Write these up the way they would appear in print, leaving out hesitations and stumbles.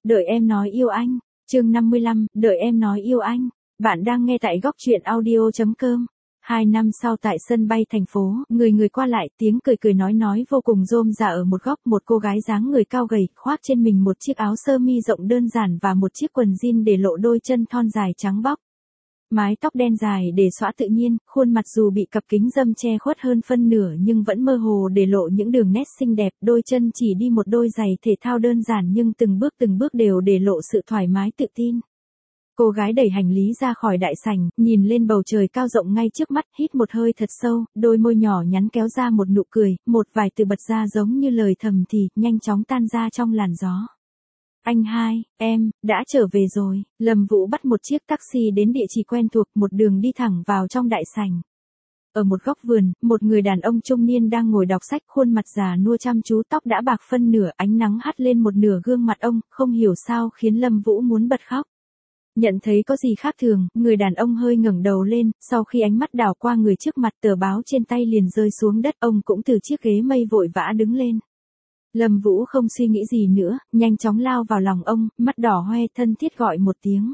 Đợi em nói yêu anh. Chương 55, đợi em nói yêu anh. Bạn đang nghe tại góc truyện audio.com. 2 năm sau tại sân bay thành phố, người qua lại, tiếng cười cười nói vô cùng rôm rả ở một góc, một cô gái dáng người cao gầy, khoác trên mình một chiếc áo sơ mi rộng đơn giản và một chiếc quần jean để lộ đôi chân thon dài trắng bóc. Mái tóc đen dài để xõa tự nhiên, khuôn mặt dù bị cặp kính râm che khuất hơn phân nửa nhưng vẫn mơ hồ để lộ những đường nét xinh đẹp, đôi chân chỉ đi một đôi giày thể thao đơn giản nhưng từng bước đều để lộ sự thoải mái tự tin. Cô gái đẩy hành lý ra khỏi đại sảnh, nhìn lên bầu trời cao rộng ngay trước mắt, hít một hơi thật sâu, đôi môi nhỏ nhắn kéo ra một nụ cười, một vài từ bật ra giống như lời thầm thì, nhanh chóng tan ra trong làn gió. Anh hai, em, đã trở về rồi. Lâm Vũ bắt một chiếc taxi đến địa chỉ quen thuộc, một đường đi thẳng vào trong đại sảnh. Ở một góc vườn, một người đàn ông trung niên đang ngồi đọc sách, khuôn mặt già nua chăm chú, tóc đã bạc phân nửa, ánh nắng hắt lên một nửa gương mặt ông, không hiểu sao khiến Lâm Vũ muốn bật khóc. Nhận thấy có gì khác thường, người đàn ông hơi ngẩng đầu lên, sau khi ánh mắt đảo qua người trước mặt, tờ báo trên tay liền rơi xuống đất, ông cũng từ chiếc ghế mây vội vã đứng lên. Lâm Vũ không suy nghĩ gì nữa, nhanh chóng lao vào lòng ông, mắt đỏ hoe, thân thiết gọi một tiếng.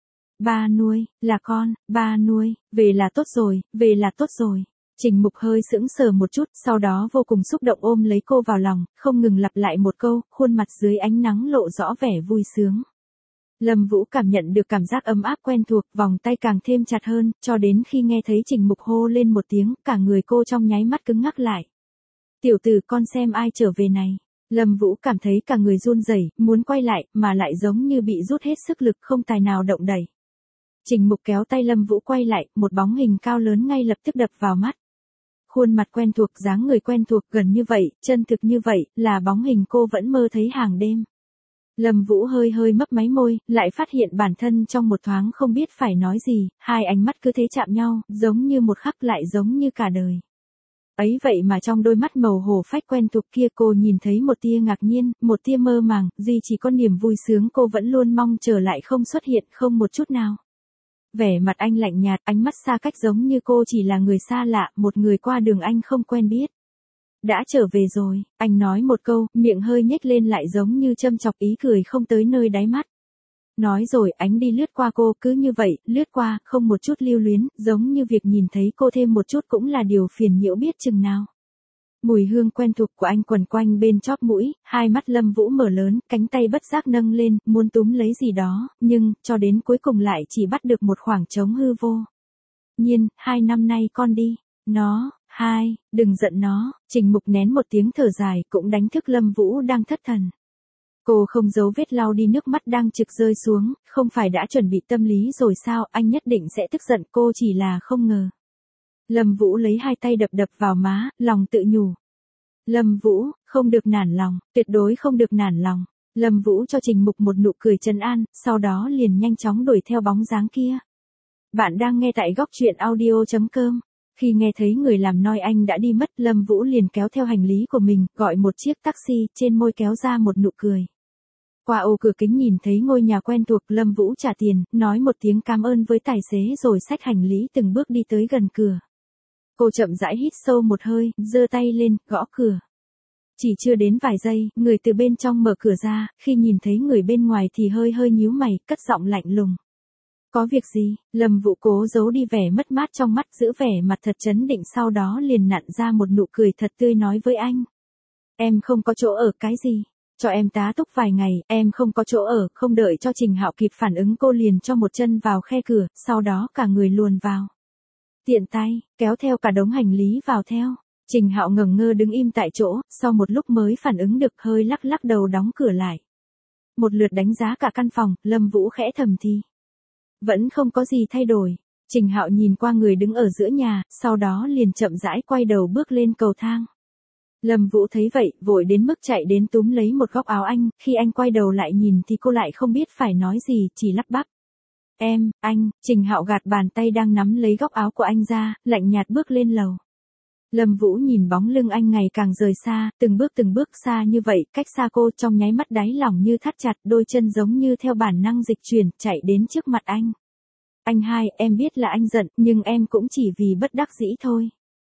Ba nuôi, là con, ba nuôi, về là tốt rồi, về là tốt rồi. Trình Mục hơi sững sờ một chút, sau đó vô cùng xúc động ôm lấy cô vào lòng, không ngừng lặp lại một câu, khuôn mặt dưới ánh nắng lộ rõ vẻ vui sướng. Lâm Vũ cảm nhận được cảm giác ấm áp quen thuộc, vòng tay càng thêm chặt hơn, cho đến khi nghe thấy Trình Mục hô lên một tiếng, cả người cô trong nháy mắt cứng ngắc lại. Tiểu tử, con xem ai trở về này. Lâm Vũ cảm thấy cả người run rẩy, muốn quay lại, mà lại giống như bị rút hết sức lực, không tài nào động đậy. Trình Mục kéo tay Lâm Vũ quay lại, một bóng hình cao lớn ngay lập tức đập vào mắt. Khuôn mặt quen thuộc, dáng người quen thuộc, gần như vậy, chân thực như vậy, là bóng hình cô vẫn mơ thấy hàng đêm. Lâm Vũ hơi mấp máy môi, lại phát hiện bản thân trong một thoáng không biết phải nói gì, hai ánh mắt cứ thế chạm nhau, giống như một khắc lại giống như cả đời. Ấy vậy mà trong đôi mắt màu hổ phách quen thuộc kia cô nhìn thấy một tia ngạc nhiên, một tia mơ màng, duy chỉ có niềm vui sướng cô vẫn luôn mong chờ lại không xuất hiện, không một chút nào. Vẻ mặt anh lạnh nhạt, ánh mắt xa cách giống như cô chỉ là người xa lạ, một người qua đường anh không quen biết. Đã trở về rồi, anh nói một câu, miệng hơi nhếch lên lại giống như châm chọc, ý cười không tới nơi đáy mắt. Nói rồi anh đi lướt qua cô, cứ như vậy, lướt qua, không một chút lưu luyến, giống như việc nhìn thấy cô thêm một chút cũng là điều phiền nhiễu biết chừng nào. Mùi hương quen thuộc của anh quần quanh bên chóp mũi, hai mắt Lâm Vũ mở lớn, cánh tay bất giác nâng lên, muốn túm lấy gì đó, nhưng, cho đến cuối cùng lại chỉ bắt được một khoảng trống hư vô. Nhiên, 2 năm nay con đi. Hai, đừng giận nó. Trình Mục nén một tiếng thở dài, cũng đánh thức Lâm Vũ đang thất thần. Cô không giấu vết lau đi nước mắt đang trực rơi xuống, không phải đã chuẩn bị tâm lý rồi sao, anh nhất định sẽ tức giận, cô chỉ là không ngờ. Lâm Vũ lấy hai tay đập vào má, lòng tự nhủ. Lâm Vũ, không được nản lòng, tuyệt đối không được nản lòng. Lâm Vũ cho Trình Mục một nụ cười trấn an, sau đó liền nhanh chóng đuổi theo bóng dáng kia. Bạn đang nghe tại góc truyện audio.com. Khi nghe thấy người làm noi anh đã đi mất, Lâm Vũ liền kéo theo hành lý của mình, gọi một chiếc taxi, trên môi kéo ra một nụ cười. Qua ô cửa kính nhìn thấy ngôi nhà quen thuộc, Lâm Vũ trả tiền, nói một tiếng cảm ơn với tài xế rồi xách hành lý từng bước đi tới gần cửa. Cô chậm rãi hít sâu một hơi, giơ tay lên, gõ cửa. Chỉ chưa đến vài giây, người từ bên trong mở cửa ra, khi nhìn thấy người bên ngoài thì hơi nhíu mày, cất giọng lạnh lùng. Có việc gì? Lâm Vũ cố giấu đi vẻ mất mát trong mắt, giữ vẻ mặt thật trấn định, sau đó liền nặn ra một nụ cười thật tươi nói với anh. Em không có chỗ ở. Cái gì? Cho em tá túc vài ngày, em không có chỗ ở. Không đợi cho Trình Hạo kịp phản ứng, cô liền cho một chân vào khe cửa, sau đó cả người luồn vào. Tiện tay, kéo theo cả đống hành lý vào theo. Trình Hạo ngẩn ngơ đứng im tại chỗ, sau một lúc mới phản ứng được, hơi lắc đầu đóng cửa lại. Một lượt đánh giá cả căn phòng, Lâm Vũ khẽ thầm thì. Vẫn không có gì thay đổi. Trình Hạo nhìn qua người đứng ở giữa nhà, sau đó liền chậm rãi quay đầu bước lên cầu thang. Lâm Vũ thấy vậy, vội đến mức chạy đến túm lấy một góc áo anh, khi anh quay đầu lại nhìn thì cô lại không biết phải nói gì, chỉ lắp bắp. Anh, Trình Hạo gạt bàn tay đang nắm lấy góc áo của anh ra, lạnh nhạt bước lên lầu. Lâm Vũ nhìn bóng lưng anh ngày càng rời xa, từng bước xa như vậy, cách xa cô, trong nháy mắt đáy lòng như thắt chặt, đôi chân giống như theo bản năng dịch chuyển, chạy đến trước mặt anh. Anh hai, em biết là anh giận, nhưng em cũng chỉ vì bất đắc dĩ thôi.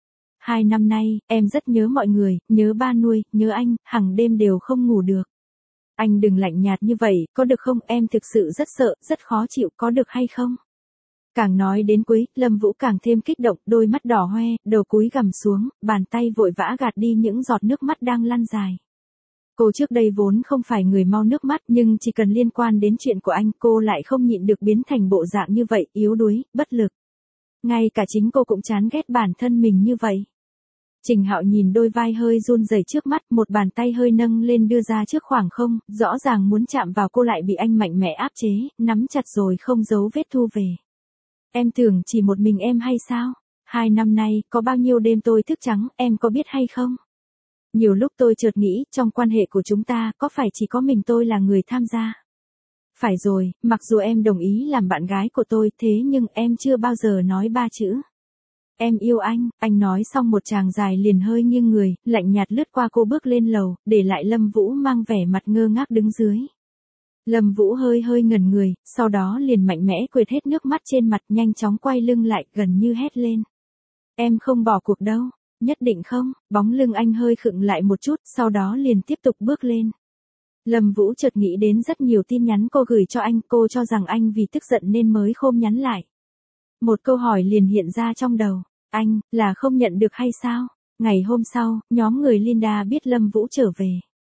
2 năm nay, em rất nhớ mọi người, nhớ ba nuôi, nhớ anh, hằng đêm đều không ngủ được. Anh đừng lạnh nhạt như vậy, có được không? Em thực sự rất sợ, rất khó chịu, có được hay không? Càng nói đến cuối, Lâm Vũ càng thêm kích động, đôi mắt đỏ hoe, đầu cúi gằm xuống, bàn tay vội vã gạt đi những giọt nước mắt đang lăn dài. Cô trước đây vốn không phải người mau nước mắt, nhưng chỉ cần liên quan đến chuyện của anh, cô lại không nhịn được biến thành bộ dạng như vậy, yếu đuối, bất lực. Ngay cả chính cô cũng chán ghét bản thân mình như vậy. Trình Hạo nhìn đôi vai hơi run rẩy trước mắt, một bàn tay hơi nâng lên đưa ra trước khoảng không, rõ ràng muốn chạm vào cô lại bị anh mạnh mẽ áp chế, nắm chặt rồi không giấu vết thu về. Em tưởng chỉ một mình em hay sao? 2 năm nay, có bao nhiêu đêm tôi thức trắng, em có biết hay không? Nhiều lúc tôi chợt nghĩ, trong quan hệ của chúng ta, có phải chỉ có mình tôi là người tham gia? Phải rồi, mặc dù em đồng ý làm bạn gái của tôi, thế nhưng em chưa bao giờ nói 3 chữ. Em yêu anh nói xong một tràng dài liền hơi nghiêng người, lạnh nhạt lướt qua cô bước lên lầu, để lại Lâm Vũ mang vẻ mặt ngơ ngác đứng dưới. Lâm Vũ hơi hơi ngẩn người, sau đó liền mạnh mẽ quệt hết nước mắt trên mặt, nhanh chóng quay lưng lại, gần như hét lên. Em không bỏ cuộc đâu, nhất định không? Bóng lưng anh hơi khựng lại một chút, sau đó liền tiếp tục bước lên. Lâm Vũ chợt nghĩ đến rất nhiều tin nhắn cô gửi cho anh, cô cho rằng anh vì tức giận nên mới không nhắn lại. Một câu hỏi liền hiện ra trong đầu, anh, là không nhận được hay sao? Ngày hôm sau, nhóm người Linda biết Lâm Vũ trở về.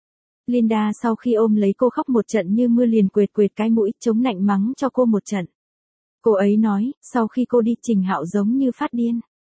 Linda sau khi ôm lấy cô khóc một trận như mưa liền quệt quệt cái mũi, chống nạnh mắng cho cô một trận. Cô ấy nói, sau khi cô đi Trình Hạo giống như phát điên.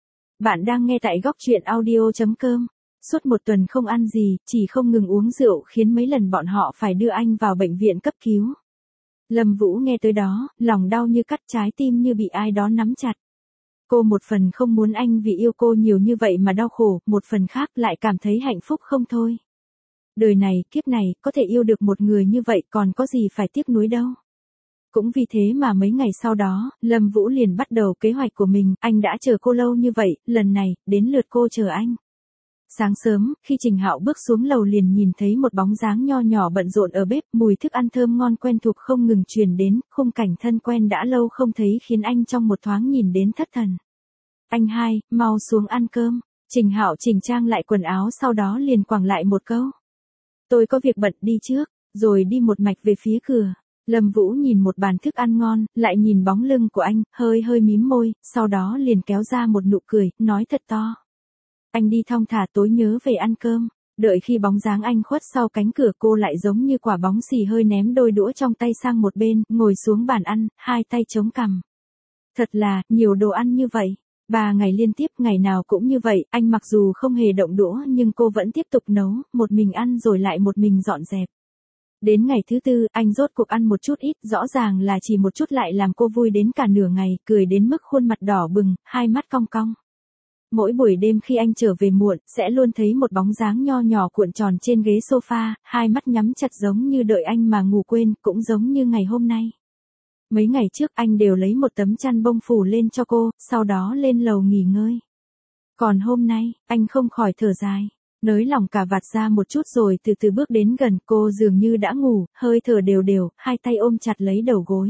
Bạn đang nghe tại góc truyện audio.com. Suốt một tuần không ăn gì, chỉ không ngừng uống rượu khiến mấy lần bọn họ phải đưa anh vào bệnh viện cấp cứu. Lâm Vũ nghe tới đó, lòng đau như cắt, trái tim như bị ai đó nắm chặt. Cô một phần không muốn anh vì yêu cô nhiều như vậy mà đau khổ, một phần khác lại cảm thấy hạnh phúc không thôi. Đời này, kiếp này, có thể yêu được một người như vậy còn có gì phải tiếc nuối đâu. Cũng vì thế mà mấy ngày sau đó, Lâm Vũ liền bắt đầu kế hoạch của mình, anh đã chờ cô lâu như vậy, lần này, đến lượt cô chờ anh. Sáng sớm, khi Trình Hạo bước xuống lầu liền nhìn thấy một bóng dáng nho nhỏ bận rộn ở bếp, mùi thức ăn thơm ngon quen thuộc không ngừng truyền đến, khung cảnh thân quen đã lâu không thấy khiến anh trong một thoáng nhìn đến thất thần. Anh hai, mau xuống ăn cơm. Trình Hạo chỉnh trang lại quần áo sau đó liền quẳng lại một câu. Tôi có việc bận đi trước, rồi đi một mạch về phía cửa. Lâm Vũ nhìn một bàn thức ăn ngon, lại nhìn bóng lưng của anh, hơi hơi mím môi, sau đó liền kéo ra một nụ cười, nói thật to. Anh đi thong thả, tối nhớ về ăn cơm. Đợi khi bóng dáng anh khuất sau cánh cửa, cô lại giống như quả bóng xì hơi ném đôi đũa trong tay sang một bên, ngồi xuống bàn ăn, hai tay chống cằm. Thật là, nhiều đồ ăn như vậy. 3 ngày liên tiếp, ngày nào cũng như vậy, anh mặc dù không hề động đũa nhưng cô vẫn tiếp tục nấu, một mình ăn rồi lại một mình dọn dẹp. Đến ngày thứ 4, anh rốt cuộc ăn một chút ít, rõ ràng là chỉ một chút lại làm cô vui đến cả nửa ngày, cười đến mức khuôn mặt đỏ bừng, hai mắt cong cong. Mỗi buổi đêm khi anh trở về muộn, sẽ luôn thấy một bóng dáng nho nhỏ cuộn tròn trên ghế sofa, hai mắt nhắm chặt giống như đợi anh mà ngủ quên, cũng giống như ngày hôm nay. Mấy ngày trước anh đều lấy một tấm chăn bông phủ lên cho cô, sau đó lên lầu nghỉ ngơi. Còn hôm nay, anh không khỏi thở dài, nới lỏng cà vạt ra một chút rồi từ từ bước đến gần cô, dường như đã ngủ, hơi thở đều đều, hai tay ôm chặt lấy đầu gối.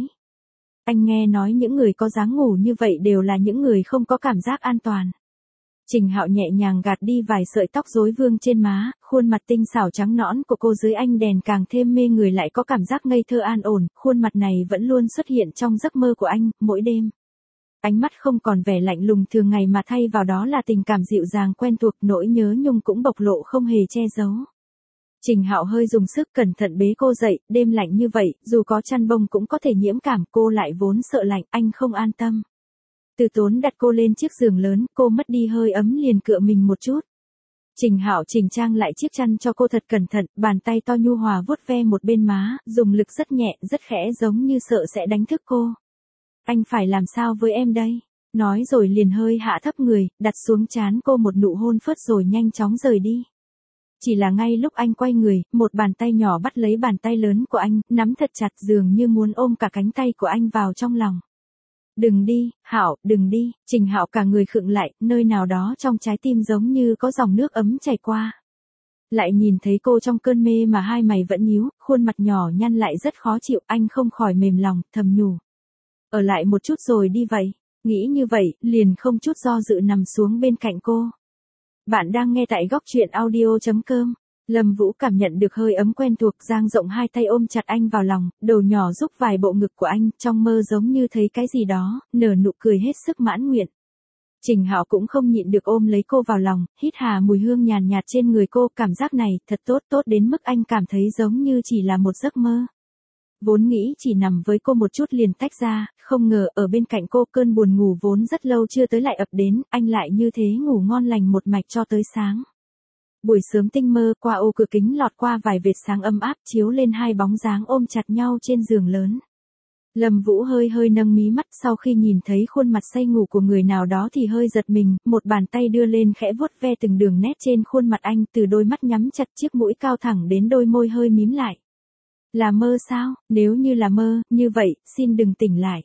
Anh nghe nói những người có dáng ngủ như vậy đều là những người không có cảm giác an toàn. Trình Hạo nhẹ nhàng gạt đi vài sợi tóc rối vương trên má, khuôn mặt tinh xảo trắng nõn của cô dưới ánh đèn càng thêm mê người, lại có cảm giác ngây thơ an ổn, khuôn mặt này vẫn luôn xuất hiện trong giấc mơ của anh, mỗi đêm. Ánh mắt không còn vẻ lạnh lùng thường ngày mà thay vào đó là tình cảm dịu dàng quen thuộc, nỗi nhớ nhung cũng bộc lộ không hề che giấu. Trình Hạo hơi dùng sức cẩn thận bế cô dậy, đêm lạnh như vậy, dù có chăn bông cũng có thể nhiễm cảm, cô lại vốn sợ lạnh, anh không an tâm. Từ tốn đặt cô lên chiếc giường lớn, cô mất đi hơi ấm liền cựa mình một chút. Trình Hạo chỉnh trang lại chiếc chăn cho cô thật cẩn thận, bàn tay to nhu hòa vuốt ve một bên má, dùng lực rất nhẹ, rất khẽ giống như sợ sẽ đánh thức cô. Anh phải làm sao với em đây? Nói rồi liền hơi hạ thấp người, đặt xuống trán cô một nụ hôn phớt rồi nhanh chóng rời đi. Chỉ là ngay lúc anh quay người, một bàn tay nhỏ bắt lấy bàn tay lớn của anh, nắm thật chặt dường như muốn ôm cả cánh tay của anh vào trong lòng. Đừng đi, Hạo, đừng đi. Trình Hạo cả người khựng lại, nơi nào đó trong trái tim giống như có dòng nước ấm chảy qua. Lại nhìn thấy cô trong cơn mê mà hai mày vẫn nhíu, khuôn mặt nhỏ nhăn lại rất khó chịu, anh không khỏi mềm lòng, thầm nhủ. Ở lại một chút rồi đi vậy. Nghĩ như vậy, liền không chút do dự nằm xuống bên cạnh cô. Bạn đang nghe tại góc truyện audio.com. Lâm Vũ cảm nhận được hơi ấm quen thuộc, dang rộng hai tay ôm chặt anh vào lòng, đầu nhỏ giúp vài bộ ngực của anh, trong mơ giống như thấy cái gì đó, nở nụ cười hết sức mãn nguyện. Trình Hạo cũng không nhịn được ôm lấy cô vào lòng, hít hà mùi hương nhàn nhạt trên người cô, cảm giác này thật tốt, tốt đến mức anh cảm thấy giống như chỉ là một giấc mơ. Vốn nghĩ chỉ nằm với cô một chút liền tách ra, không ngờ ở bên cạnh cô cơn buồn ngủ vốn rất lâu chưa tới lại ập đến, anh lại như thế ngủ ngon lành một mạch cho tới sáng. Buổi sớm tinh mơ, qua ô cửa kính lọt qua vài vệt sáng ấm áp chiếu lên hai bóng dáng ôm chặt nhau trên giường lớn. Lâm Vũ hơi hơi nâng mí mắt, sau khi nhìn thấy khuôn mặt say ngủ của người nào đó thì hơi giật mình, một bàn tay đưa lên khẽ vuốt ve từng đường nét trên khuôn mặt anh, từ đôi mắt nhắm chặt chiếc mũi cao thẳng đến đôi môi hơi mím lại. Là mơ sao? Nếu như là mơ, như vậy, xin đừng tỉnh lại.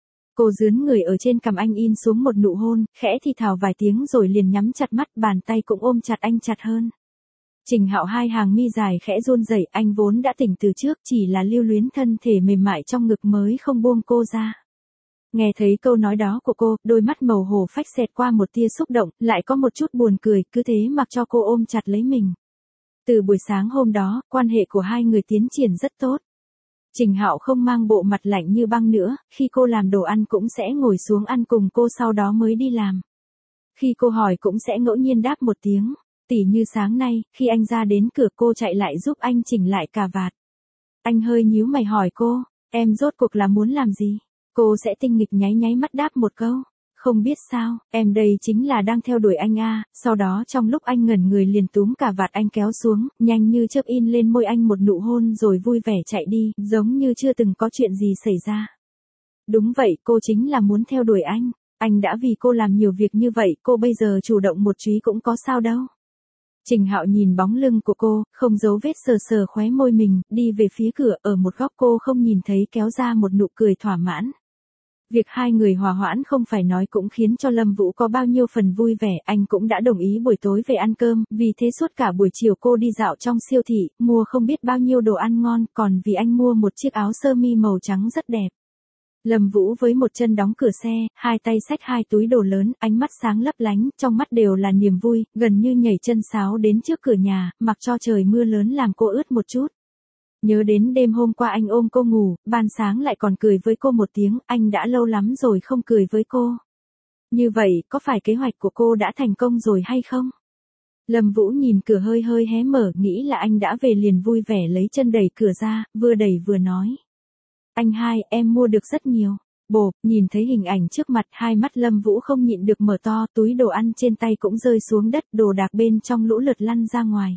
Cô dướn người ở trên cằm anh in xuống một nụ hôn, khẽ thì thào vài tiếng rồi liền nhắm chặt mắt, bàn tay cũng ôm chặt anh chặt hơn. Trình Hạo hai hàng mi dài khẽ run rẩy, anh vốn đã tỉnh từ trước, chỉ là lưu luyến thân thể mềm mại trong ngực mới không buông cô ra. Nghe thấy câu nói đó của cô, đôi mắt màu hồ phách xẹt qua một tia xúc động, lại có một chút buồn cười, cứ thế mặc cho cô ôm chặt lấy mình. Từ buổi sáng hôm đó, quan hệ của hai người tiến triển rất tốt. Trình Hạo không mang bộ mặt lạnh như băng nữa, khi cô làm đồ ăn cũng sẽ ngồi xuống ăn cùng cô, sau đó mới đi làm. Khi cô hỏi cũng sẽ ngẫu nhiên đáp một tiếng, tỉ như sáng nay, khi anh ra đến cửa cô chạy lại giúp anh chỉnh lại cà vạt. Anh hơi nhíu mày hỏi cô, em rốt cuộc là muốn làm gì? Cô sẽ tinh nghịch nháy nháy mắt đáp một câu, không biết sao, em đây chính là đang theo đuổi anh a. Sau đó trong lúc anh ngẩn người liền túm cà vạt anh kéo xuống, nhanh như chớp in lên môi anh một nụ hôn rồi vui vẻ chạy đi, giống như chưa từng có chuyện gì xảy ra. Đúng vậy, cô chính là muốn theo đuổi anh đã vì cô làm nhiều việc như vậy, cô bây giờ chủ động một chút cũng có sao đâu. Trình Hạo nhìn bóng lưng của cô, không giấu vết sờ sờ khóe môi mình, đi về phía cửa, ở một góc cô không nhìn thấy kéo ra một nụ cười thỏa mãn. Việc hai người hòa hoãn không phải nói cũng khiến cho Lâm Vũ có bao nhiêu phần vui vẻ, anh cũng đã đồng ý buổi tối về ăn cơm, vì thế suốt cả buổi chiều cô đi dạo trong siêu thị, mua không biết bao nhiêu đồ ăn ngon, còn vì anh mua một chiếc áo sơ mi màu trắng rất đẹp. Lâm Vũ với một chân đóng cửa xe, hai tay xách hai túi đồ lớn, ánh mắt sáng lấp lánh, trong mắt đều là niềm vui, gần như nhảy chân sáo đến trước cửa nhà, mặc cho trời mưa lớn làm cô ướt một chút. Nhớ đến đêm hôm qua anh ôm cô ngủ, ban sáng lại còn cười với cô một tiếng, anh đã lâu lắm rồi không cười với cô. Như vậy, có phải kế hoạch của cô đã thành công rồi hay không? Lâm Vũ nhìn cửa hơi hơi hé mở, nghĩ là anh đã về liền vui vẻ lấy chân đẩy cửa ra, vừa đẩy vừa nói. Anh hai, em mua được rất nhiều. Bộp, nhìn thấy hình ảnh trước mặt, hai mắt Lâm Vũ không nhịn được mở to, túi đồ ăn trên tay cũng rơi xuống đất, đồ đạc bên trong lũ lượt lăn ra ngoài.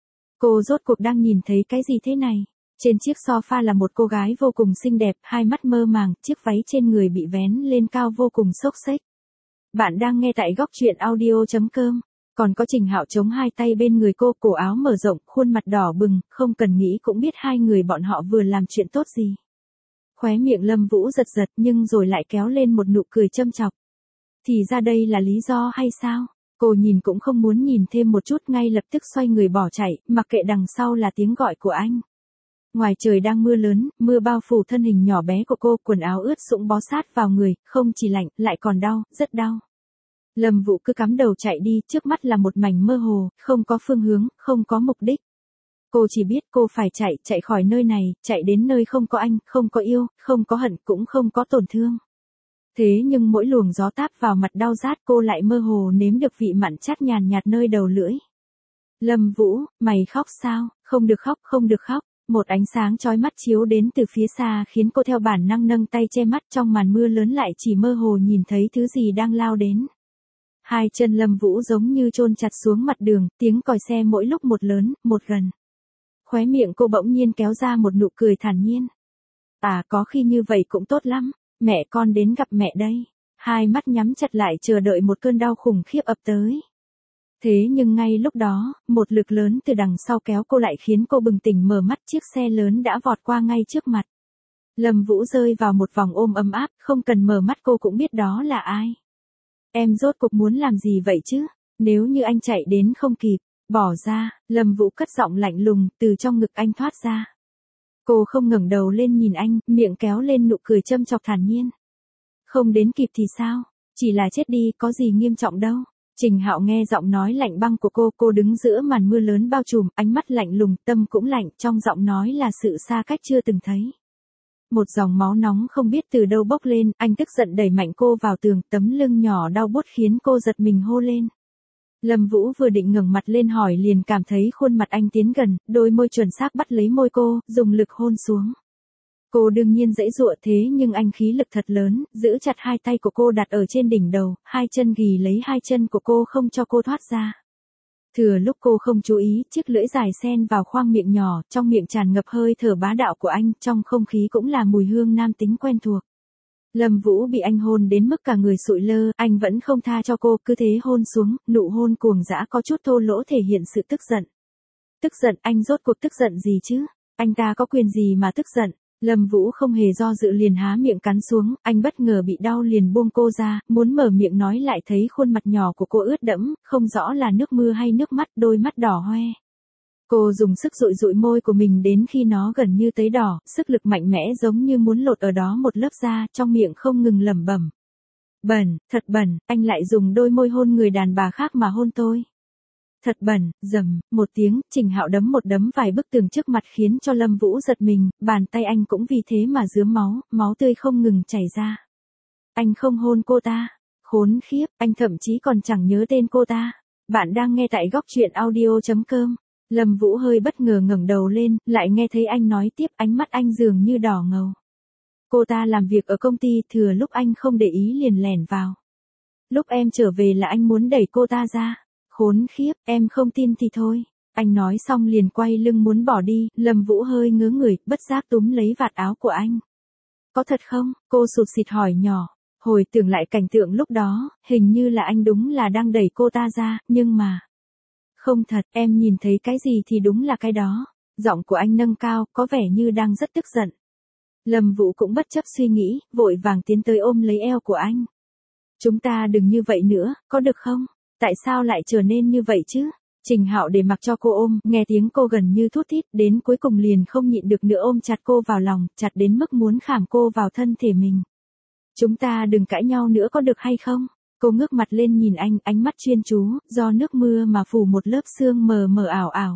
Cô rốt cuộc đang nhìn thấy cái gì thế này? Trên chiếc sofa là một cô gái vô cùng xinh đẹp, hai mắt mơ màng, chiếc váy trên người bị vén lên cao vô cùng xốc xếch. Bạn đang nghe tại góc truyện audio.com. Còn có Trình Hạo chống hai tay bên người cô, cổ áo mở rộng, khuôn mặt đỏ bừng, không cần nghĩ cũng biết hai người bọn họ vừa làm chuyện tốt gì. Khóe miệng Lâm Vũ giật giật nhưng rồi lại kéo lên một nụ cười châm chọc. Thì ra đây là lý do hay sao? Cô nhìn cũng không muốn nhìn thêm một chút, ngay lập tức xoay người bỏ chạy, mặc kệ đằng sau là tiếng gọi của anh. Ngoài trời đang mưa lớn, mưa bao phủ thân hình nhỏ bé của cô, quần áo ướt sũng bó sát vào người, không chỉ lạnh, lại còn đau, rất đau. Lâm Vũ cứ cắm đầu chạy đi, trước mắt là một mảnh mơ hồ, không có phương hướng, không có mục đích. Cô chỉ biết cô phải chạy khỏi nơi này, chạy đến nơi không có anh, không có yêu, không có hận, cũng không có tổn thương. Thế nhưng mỗi luồng gió táp vào mặt đau rát, cô lại mơ hồ nếm được vị mặn chát nhàn nhạt nơi đầu lưỡi. Lâm Vũ, mày khóc sao? Không được khóc, không được khóc. Một ánh sáng chói mắt chiếu đến từ phía xa khiến cô theo bản năng nâng tay che mắt, trong màn mưa lớn lại chỉ mơ hồ nhìn thấy thứ gì đang lao đến. Hai chân Lâm Vũ giống như chôn chặt xuống mặt đường, tiếng còi xe mỗi lúc một lớn, một gần. Khóe miệng cô bỗng nhiên kéo ra một nụ cười thản nhiên. À, có khi như vậy cũng tốt lắm, mẹ con đến gặp mẹ đây. Hai mắt nhắm chặt lại chờ đợi một cơn đau khủng khiếp ập tới. Thế nhưng ngay lúc đó, một lực lớn từ đằng sau kéo cô lại khiến cô bừng tỉnh mở mắt, chiếc xe lớn đã vọt qua ngay trước mặt. Lâm Vũ rơi vào một vòng ôm ấm áp, không cần mở mắt cô cũng biết đó là ai. Em rốt cuộc muốn làm gì vậy chứ? Nếu như anh chạy đến không kịp, bỏ ra, Lâm Vũ cất giọng lạnh lùng, từ trong ngực anh thoát ra. Cô không ngẩng đầu lên nhìn anh, miệng kéo lên nụ cười châm chọc thản nhiên. Không đến kịp thì sao? Chỉ là chết đi, có gì nghiêm trọng đâu. Trình Hạo nghe giọng nói lạnh băng của cô đứng giữa màn mưa lớn bao trùm, ánh mắt lạnh lùng, tâm cũng lạnh, trong giọng nói là sự xa cách chưa từng thấy. Một dòng máu nóng không biết từ đâu bốc lên, anh tức giận đẩy mạnh cô vào tường, tấm lưng nhỏ đau buốt khiến cô giật mình hô lên. Lâm Vũ vừa định ngẩng mặt lên hỏi liền cảm thấy khuôn mặt anh tiến gần, đôi môi chuẩn xác bắt lấy môi cô, dùng lực hôn xuống. Cô đương nhiên giãy giụa thế nhưng anh khí lực thật lớn, giữ chặt hai tay của cô đặt ở trên đỉnh đầu, hai chân ghì lấy hai chân của cô không cho cô thoát ra. Thừa lúc cô không chú ý, chiếc lưỡi dài xen vào khoang miệng nhỏ, trong miệng tràn ngập hơi thở bá đạo của anh, trong không khí cũng là mùi hương nam tính quen thuộc. Lâm Vũ bị anh hôn đến mức cả người sụi lơ, anh vẫn không tha cho cô, cứ thế hôn xuống, nụ hôn cuồng dã có chút thô lỗ thể hiện sự tức giận. Tức giận, anh rốt cuộc tức giận gì chứ? Anh ta có quyền gì mà tức giận? Lâm Vũ không hề do dự liền há miệng cắn xuống, anh bất ngờ bị đau liền buông cô ra, muốn mở miệng nói lại thấy khuôn mặt nhỏ của cô ướt đẫm, không rõ là nước mưa hay nước mắt, đôi mắt đỏ hoe. Cô dùng sức dụi dụi môi của mình đến khi nó gần như tấy đỏ, sức lực mạnh mẽ giống như muốn lột ở đó một lớp da, trong miệng không ngừng lẩm bẩm. Bẩn, thật bẩn, anh lại dùng đôi môi hôn người đàn bà khác mà hôn tôi. Thật bẩn, rầm, một tiếng, Trình Hạo đấm một đấm vài bức tường trước mặt khiến cho Lâm Vũ giật mình, bàn tay anh cũng vì thế mà rướm máu, máu tươi không ngừng chảy ra. Anh không hôn cô ta. Khốn khiếp, anh thậm chí còn chẳng nhớ tên cô ta. Bạn đang nghe tại góc truyện audio.com. Lâm Vũ hơi bất ngờ ngẩng đầu lên, lại nghe thấy anh nói tiếp, ánh mắt anh dường như đỏ ngầu. Cô ta làm việc ở công ty, thừa lúc anh không để ý liền lẻn vào. Lúc em trở về là anh muốn đẩy cô ta ra. Khốn khiếp, em không tin thì thôi. Anh nói xong liền quay lưng muốn bỏ đi, Lâm Vũ hơi ngớ người, bất giác túm lấy vạt áo của anh. Có thật không? Cô sụt sịt hỏi nhỏ. Hồi tưởng lại cảnh tượng lúc đó, hình như là anh đúng là đang đẩy cô ta ra, nhưng mà... Không thật, em nhìn thấy cái gì thì đúng là cái đó. Giọng của anh nâng cao, có vẻ như đang rất tức giận. Lâm Vũ cũng bất chấp suy nghĩ, vội vàng tiến tới ôm lấy eo của anh. Chúng ta đừng như vậy nữa, có được không? Tại sao lại trở nên như vậy chứ? Trình Hạo để mặc cho cô ôm, nghe tiếng cô gần như thút thít, đến cuối cùng liền không nhịn được nữa ôm chặt cô vào lòng, chặt đến mức muốn khảm cô vào thân thể mình. Chúng ta đừng cãi nhau nữa có được hay không? Cô ngước mặt lên nhìn anh, ánh mắt chuyên chú, do nước mưa mà phủ một lớp sương mờ mờ ảo ảo.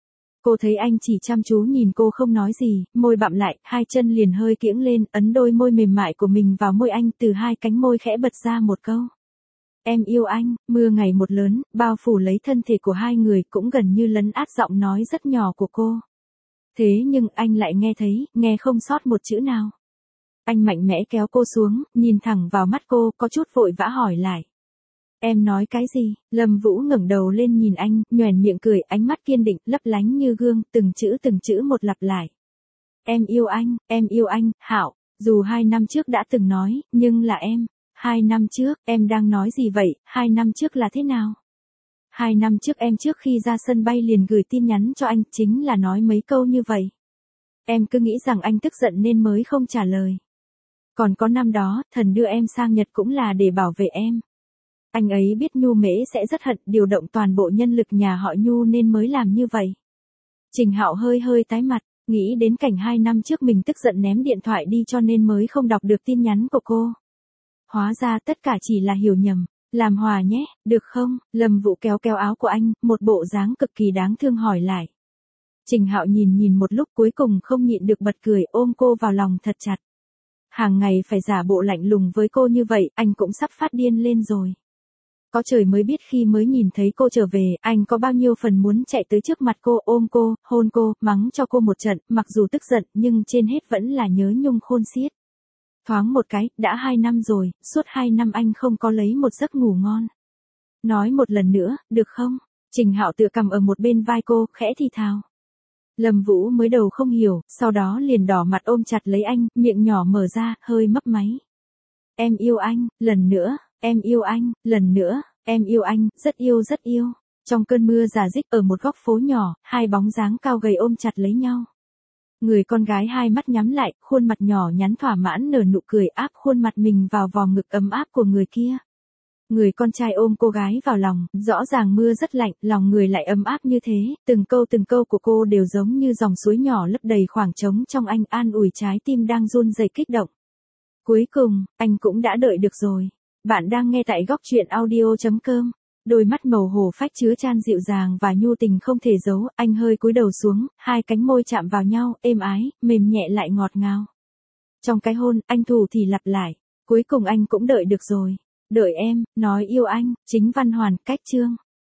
Cô thấy anh chỉ chăm chú nhìn cô không nói gì, môi bặm lại, hai chân liền hơi kiễng lên, ấn đôi môi mềm mại của mình vào môi anh, từ hai cánh môi khẽ bật ra một câu. Em yêu anh. Mưa ngày một lớn, bao phủ lấy thân thể của hai người, cũng gần như lấn át giọng nói rất nhỏ của cô. Thế nhưng anh lại nghe thấy, nghe không sót một chữ nào. Anh mạnh mẽ kéo cô xuống, nhìn thẳng vào mắt cô, có chút vội vã hỏi lại. Em nói cái gì? Lâm Vũ ngẩng đầu lên nhìn anh, nhoẻn miệng cười, ánh mắt kiên định, lấp lánh như gương, từng chữ một lặp lại. Em yêu anh, Hạo, dù 2 năm trước đã từng nói, nhưng là em. 2 năm trước, em đang nói gì vậy, 2 năm trước là thế nào? 2 năm trước em trước khi ra sân bay liền gửi tin nhắn cho anh, chính là nói mấy câu như vậy. Em cứ nghĩ rằng anh tức giận nên mới không trả lời. Còn có năm đó, thần đưa em sang Nhật cũng là để bảo vệ em. Anh ấy biết Nhu Mễ sẽ rất hận, điều động toàn bộ nhân lực nhà họ Nhu nên mới làm như vậy. Trình Hạo hơi tái mặt, nghĩ đến cảnh 2 năm trước mình tức giận ném điện thoại đi cho nên mới không đọc được tin nhắn của cô. Hóa ra tất cả chỉ là hiểu nhầm. Làm hòa nhé, được không? Lâm Vũ kéo áo của anh, một bộ dáng cực kỳ đáng thương hỏi lại. Trình Hạo nhìn một lúc cuối cùng không nhịn được bật cười, ôm cô vào lòng thật chặt. Hàng ngày phải giả bộ lạnh lùng với cô như vậy, anh cũng sắp phát điên lên rồi. Có trời mới biết khi mới nhìn thấy cô trở về, anh có bao nhiêu phần muốn chạy tới trước mặt cô, ôm cô, hôn cô, mắng cho cô một trận, mặc dù tức giận, nhưng trên hết vẫn là nhớ nhung khôn xiết. Thoáng một cái, đã 2 năm rồi, suốt 2 năm anh không có lấy một giấc ngủ ngon. Nói một lần nữa, được không? Trình Hạo tựa cằm ở một bên vai cô, khẽ thì thào. Lâm Vũ mới đầu không hiểu, sau đó liền đỏ mặt ôm chặt lấy anh, miệng nhỏ mở ra, hơi mấp máy. Em yêu anh, lần nữa, em yêu anh, lần nữa, em yêu anh, rất yêu. Trong cơn mưa rả rích ở một góc phố nhỏ, hai bóng dáng cao gầy ôm chặt lấy nhau. Người con gái hai mắt nhắm lại, khuôn mặt nhỏ nhắn thỏa mãn nở nụ cười áp khuôn mặt mình vào vòng ngực ấm áp của người kia. Người con trai ôm cô gái vào lòng, rõ ràng mưa rất lạnh, lòng người lại ấm áp như thế, từng câu của cô đều giống như dòng suối nhỏ lấp đầy khoảng trống trong anh, an ủi trái tim đang run rẩy kích động. Cuối cùng, anh cũng đã đợi được rồi. Bạn đang nghe tại góc truyện audio.com. Đôi mắt màu hồ phách chứa chan dịu dàng và nhu tình không thể giấu, anh hơi cúi đầu xuống, hai cánh môi chạm vào nhau, êm ái, mềm nhẹ lại ngọt ngào. Trong cái hôn, anh thủ thì lặp lại, cuối cùng anh cũng đợi được rồi. Đợi em, nói yêu anh, Chính Văn Hoàn, Cách Chương.